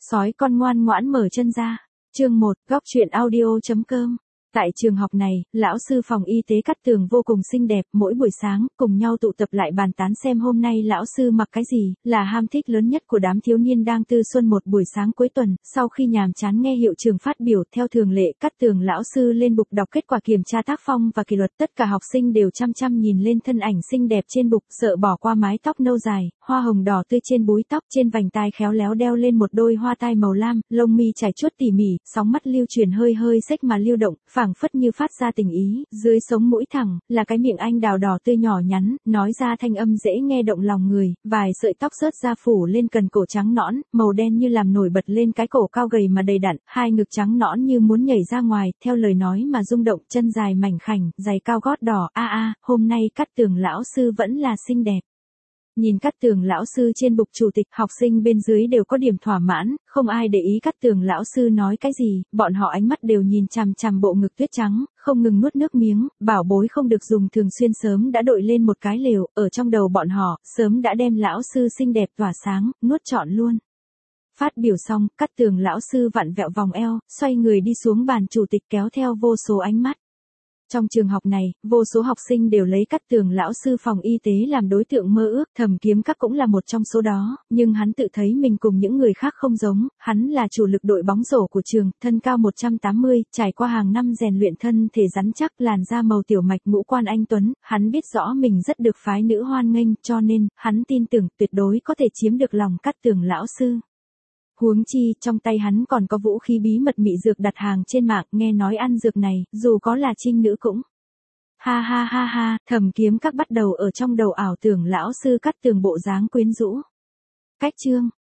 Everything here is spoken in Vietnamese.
Sói con ngoan ngoãn mở chân ra. Chương 1, góc truyện audio.com. Tại trường học này, lão sư phòng y tế Cát Tường vô cùng xinh đẹp, mỗi buổi sáng, cùng nhau tụ tập lại bàn tán xem hôm nay lão sư mặc cái gì, là ham thích lớn nhất của đám thiếu niên đang tư xuân một buổi sáng cuối tuần. Sau khi nhàm chán nghe hiệu trưởng phát biểu, theo thường lệ, Cát Tường lão sư lên bục đọc kết quả kiểm tra tác phong và kỷ luật. Tất cả học sinh đều chăm chăm nhìn lên thân ảnh xinh đẹp trên bục, sợ bỏ qua mái tóc nâu dài, hoa hồng đỏ tươi trên búi tóc, trên vành tai khéo léo đeo lên một đôi hoa tai màu lam, lông mi chải chuốt tỉ mỉ, sóng mắt lưu chuyển hơi hơi xếch mà lưu động, phảng phất như phát ra tình ý, dưới sống mũi thẳng, là cái miệng anh đào đỏ tươi nhỏ nhắn, nói ra thanh âm dễ nghe động lòng người, vài sợi tóc rớt ra phủ lên cần cổ trắng nõn, màu đen như làm nổi bật lên cái cổ cao gầy mà đầy đặn, hai ngực trắng nõn như muốn nhảy ra ngoài, theo lời nói mà rung động, chân dài mảnh khảnh, giày cao gót đỏ, hôm nay Cát Tường lão sư vẫn là xinh đẹp. Nhìn Cát Tường lão sư trên bục chủ tịch, học sinh bên dưới đều có điểm thỏa mãn, không ai để ý Cát Tường lão sư nói cái gì, bọn họ ánh mắt đều nhìn chằm chằm bộ ngực tuyết trắng, không ngừng nuốt nước miếng, bảo bối không được dùng thường xuyên sớm đã đội lên một cái lều, ở trong đầu bọn họ, sớm đã đem lão sư xinh đẹp tỏa sáng, nuốt trọn luôn. Phát biểu xong, Cát Tường lão sư vặn vẹo vòng eo, xoay người đi xuống bàn chủ tịch kéo theo vô số ánh mắt. Trong trường học này, vô số học sinh đều lấy Cát Tường lão sư phòng y tế làm đối tượng mơ ước, Thẩm Kiếm Các cũng là một trong số đó, nhưng hắn tự thấy mình cùng những người khác không giống, hắn là chủ lực đội bóng rổ của trường, thân cao 180, trải qua hàng năm rèn luyện thân thể rắn chắc, làn da màu tiểu mạch, ngũ quan anh tuấn, hắn biết rõ mình rất được phái nữ hoan nghênh, cho nên, hắn tin tưởng tuyệt đối có thể chiếm được lòng Cát Tường lão sư. Huống chi, trong tay hắn còn có vũ khí bí mật mị dược đặt hàng trên mạng, nghe nói ăn dược này, dù có là trinh nữ cũng. Ha, Thẩm Kiếm Các bắt đầu ở trong đầu ảo tưởng lão sư Cát Tường bộ dáng quyến rũ. Cách chương.